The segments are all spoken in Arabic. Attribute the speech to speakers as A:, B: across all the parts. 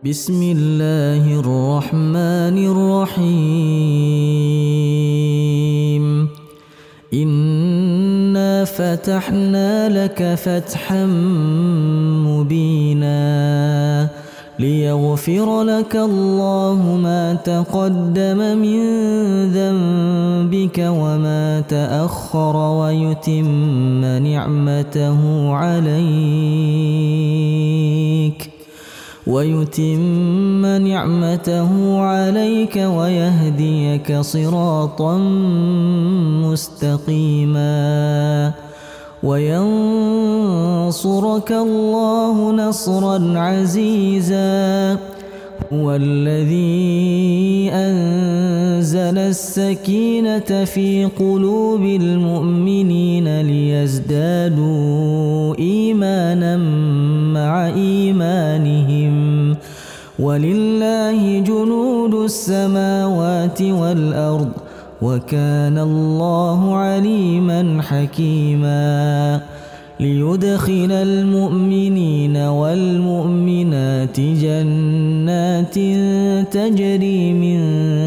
A: بسم الله الرحمن الرحيم. إنا فتحنا لك فتحا مبينا ليغفر لك الله ما تقدم من ذنبك وما تأخر ويتم نعمته عليك ويهديك صراطا مستقيما وينصرك الله نصرا عزيزا. هو الذي أنزل السكينة في قلوب المؤمنين ليزدادوا إيمانا مع إيمانهم ولله جنود السماوات والأرض وكان الله عليما حكيما. ليدخل المؤمنين والمؤمنات جنات تجري من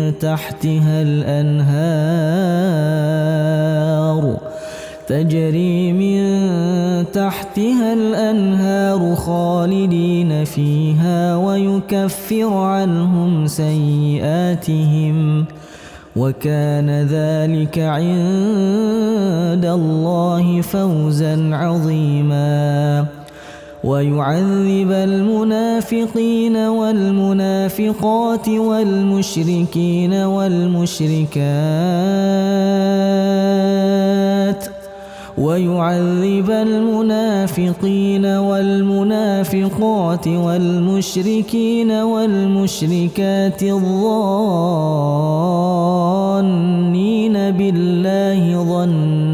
A: تحتها الأنهار خالدين فيها ويكفر عنهم سيئاتهم وكان ذلك عند الله فوزا عظيما. ويعذب المنافقين والمنافقات والمشركين والمشركات الظانين بالله ظن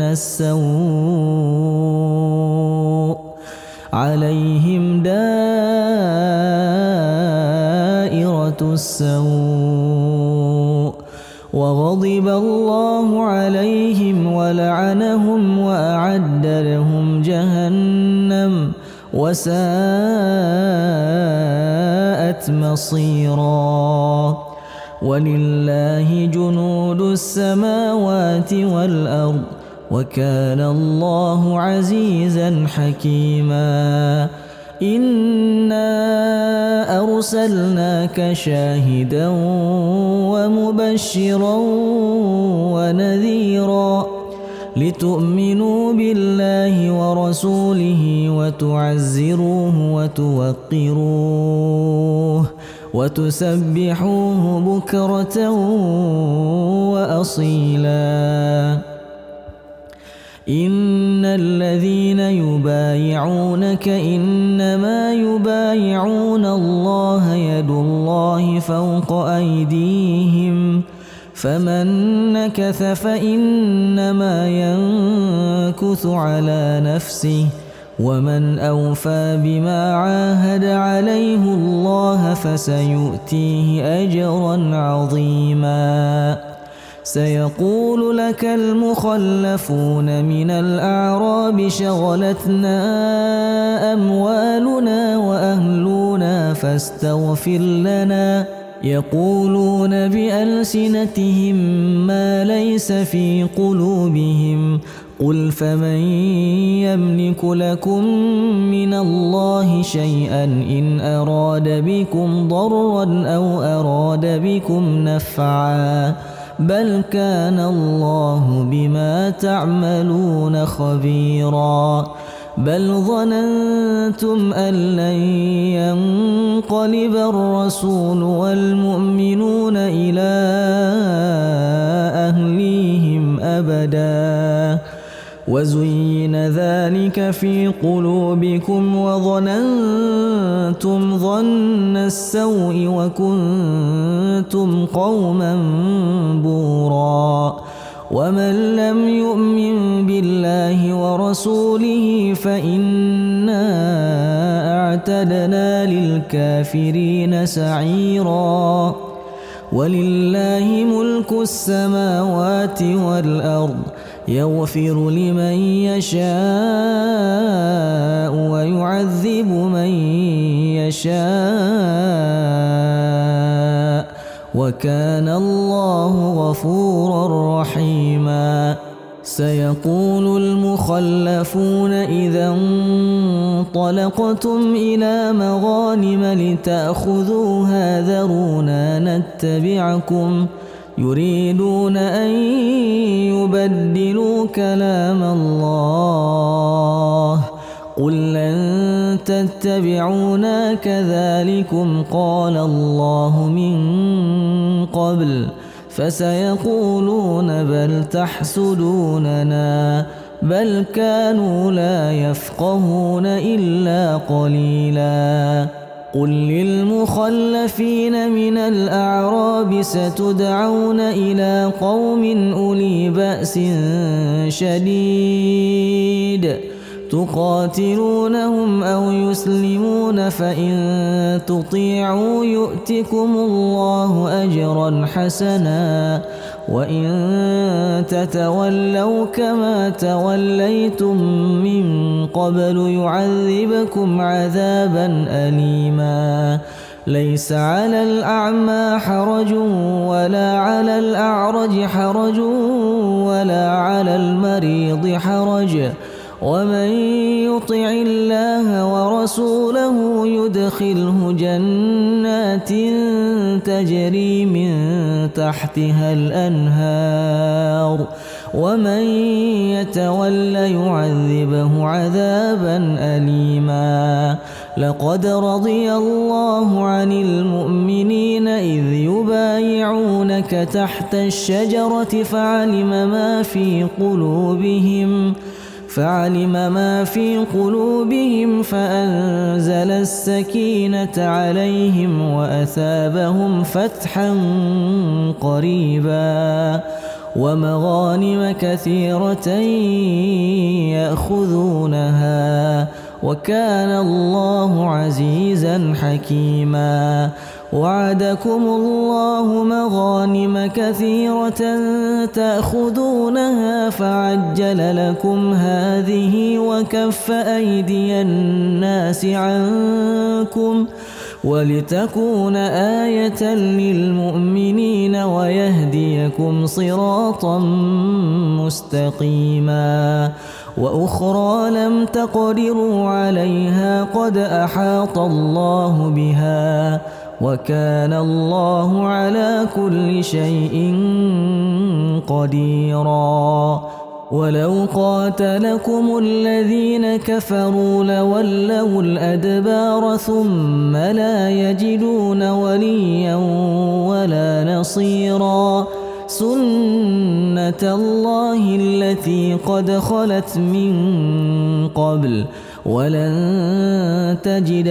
A: السوء عليهم دائرة السوء وغضب الله عليهم ولعنهم وأعد لهم جهنم وساءت مصيرا. ولله جنود السماوات والأرض وكان الله عزيزا حكيما. إنا أرسلناك شاهدا ومبشرا ونذيرا لتؤمنوا بالله ورسوله وتعزروه وتوقروه وتسبحوه بكرة وأصيلا. إن الذين يبايعونك إنما يبايعون الله يد الله فوق أيديهم فمن نكث فإنما ينكث على نفسه ومن أوفى بما عاهد عليه الله فسيؤتيه أجرا عظيما. سيقول لك المخلفون من الأعراب شغلتنا أموالنا وأهلنا فاستغفر لنا يقولون بألسنتهم ما ليس في قلوبهم قل فمن يملك لكم من الله شيئا إن أراد بكم ضرا أو أراد بكم نفعا بل كان الله بما تعملون خبيرا. بل ظننتم أن لن ينقلب الرسول والمؤمنون إلى أهليهم أبدا وزين ذلك في قلوبكم وظننتم ظن السوء وكنتم قوما بورا. ومن لم يؤمن بالله ورسوله فإنا أعتدنا للكافرين سعيرا. ولله ملك السماوات والأرض يغفر لمن يشاء ويعذب من يشاء وكان الله غفورا رحيما. سيقول المخلفون إذا انطلقتم إلى مغانم لتأخذوها ذرونا نتبعكم يريدون أن يبدلوا كلام الله قل لن تتبعونا كذلكم قال الله من قبل فسيقولون بل تحسدوننا بل كانوا لا يفقهون إلا قليلا. قل للمخلفين من الأعراب ستدعون إلى قوم أولي بأس شديد تقاتلونهم أو يسلمون فإن تطيعوا يؤتكم الله أجرا حسنا وإن تتولوا كما توليتم من قبل يعذبكم عذابا أليما. ليس على الأعمى حرج ولا على الأعرج حرج ولا على المريض حرج ومن يطع الله ورسوله يدخله جنات تجري من تحتها الأنهار ومن يتول يعذبه عذابا أليما. لقد رضي الله عن المؤمنين إذ يبايعونك تحت الشجرة فعلم ما في قلوبهم فأنزل السكينة عليهم وأثابهم فتحا قريبا ومغانم كثيرة يأخذونها وكان الله عزيزا حكيما. وعدكم الله مغانم كثيرة تأخذونها فعجل لكم هذه وكف أيدي الناس عنكم ولتكون آية للمؤمنين ويهديكم صراطا مستقيما. وأخرى لم تقدروا عليها قد أحاط الله بها وكان الله على كل شيء قديرا. ولو قاتلكم الذين كفروا لولوا الأدبار ثم لا يجدون وليا ولا نصيرا. سنة الله التي قد خلت من قبل ولن تجد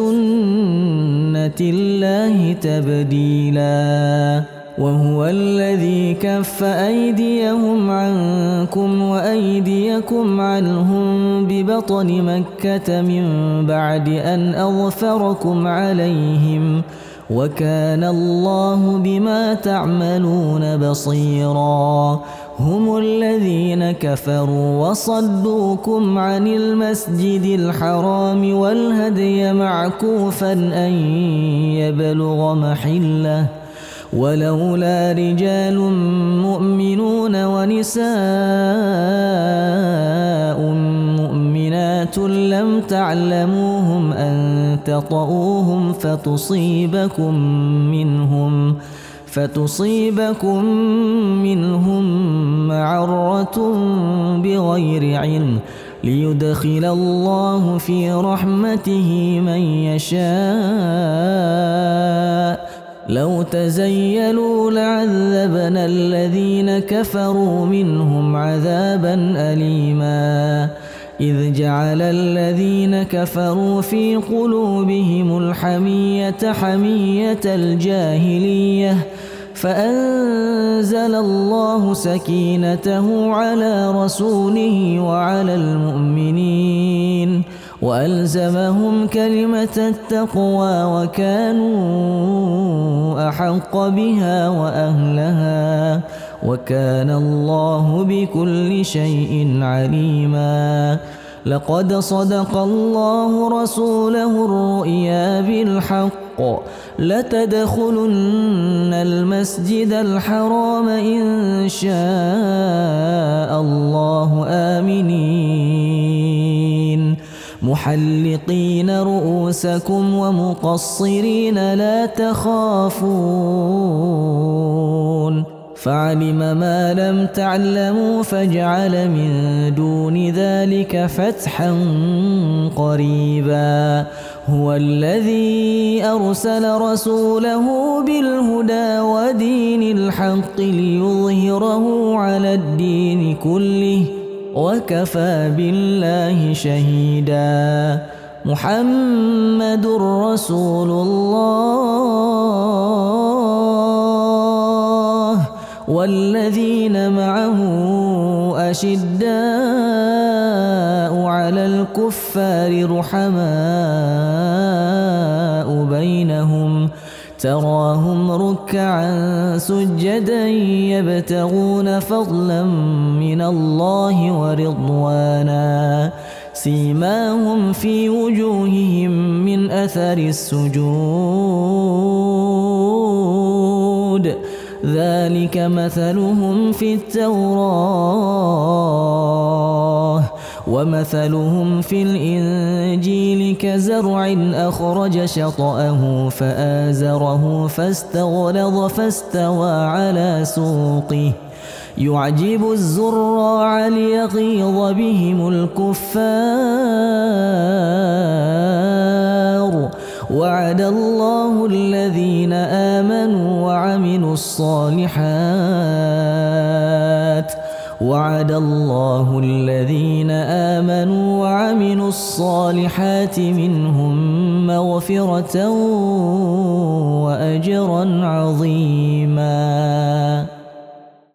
A: لسنة الله تبديلا. وهو الذي كف أيديهم عنكم وأيديكم عنهم ببطن مكة من بعد أن أظفركم عليهم وكان الله بما تعملون بصيرا. هم الذين كفروا وصدوكم عن المسجد الحرام والهدي معكوفا أن يبلغ محله ولولا رجال مؤمنون ونساء مؤمنات لم تعلموهم أن تطؤوهم فتصيبكم منهم معرة بغير علم ليدخل الله في رحمته من يشاء. لو تزيلوا لعذبنا الذين كفروا منهم عذابا أليما. إذ جعل الذين كفروا في قلوبهم الحمية حمية الجاهلية فأنزل الله سكينته على رسوله وعلى المؤمنين وألزمهم كلمة التقوى وكانوا أحق بها وأهلها وكان الله بكل شيء عليما. لقد صدق الله رسوله الرؤيا بالحق لتدخلن المسجد الحرام إن شاء الله آمنين محلقين رؤوسكم ومقصرين لا تخافون فعلم ما لم تعلموا فجعل من دون ذلك فتحا قريبا هو الذي أرسل رسوله بالهدى ودين الحق ليظهره على الدين كله وكفى بالله شهيدا محمد رسول الله والذين معه أشداء على الكفار رحماء بينهم تراهم ركعا سجدا يبتغون فضلا من الله ورضوانا سيماهم في وجوههم من أثر السجود ذلك مثلهم في التوراة ومثلهم في الإنجيل كزرع أخرج شطأه فآزره فاستغلظ فاستوى على سوقه يعجب الزراع ليغيظ بهم الكفار وعد الله الذين آمنوا وعملوا الصالحات منهم مغفرة وأجرا عظيما.